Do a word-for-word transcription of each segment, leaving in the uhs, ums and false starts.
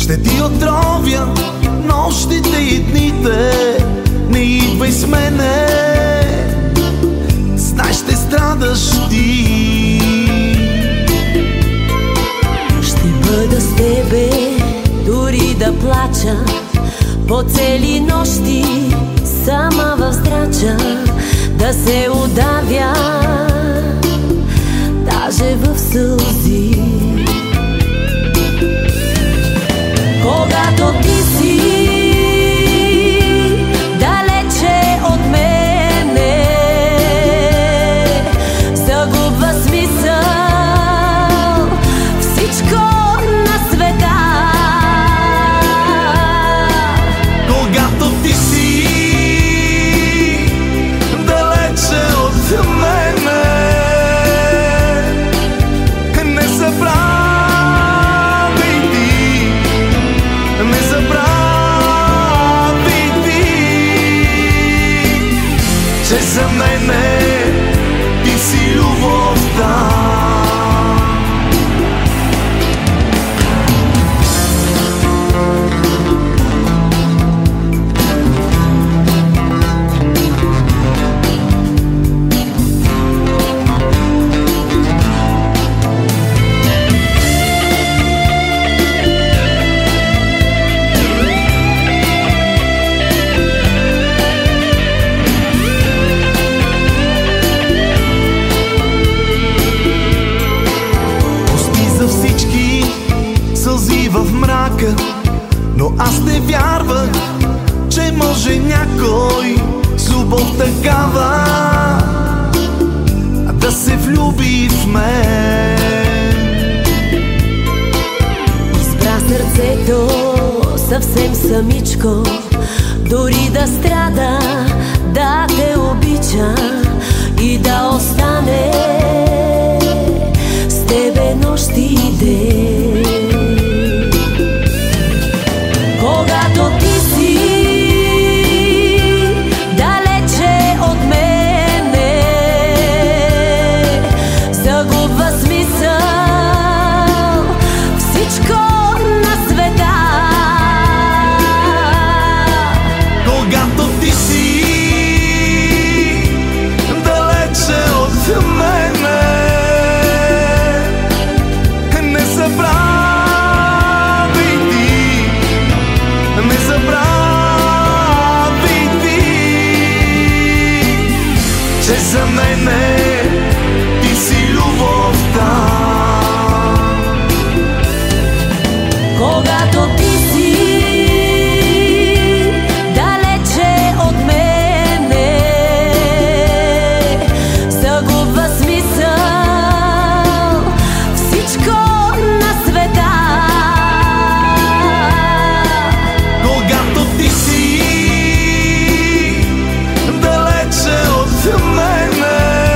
Ще ти отровя нощите и дните, не идвай с мене, знай ще страдаш ти. Ще бъда с тебе, дори да плача, по цели нощи сама в здрача, да се удавя, даже в сълзи. Когато ти си далече от мене, загубва смисъл всичко на света. Когато ти си далече от мене, не забравяй ти, не забравяй ти, че за мене ти си любовта. Сълзи в мрака, но аз не вярвах, че може някой с любов такава да се влюби в мен. Избра сърцето съвсем самичко, дори да страда, да те обича и да остане с тебе нощ и ден. Когато ти си далече от мене, загубва смисъл всичко на света. Когато ти си далече от мене, не забравяй ти, не забравяй ти, че за мене ти си любовта. Когато ти си далече от мене, загубва смисъл всичко на света. Когато ти си далече от мене,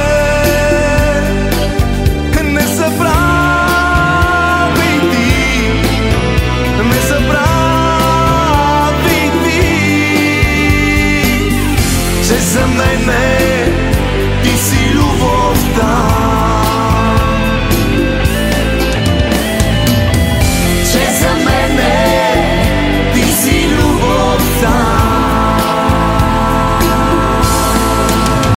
не забравяй ти, не забравяй ти, че за мене ти си любовта.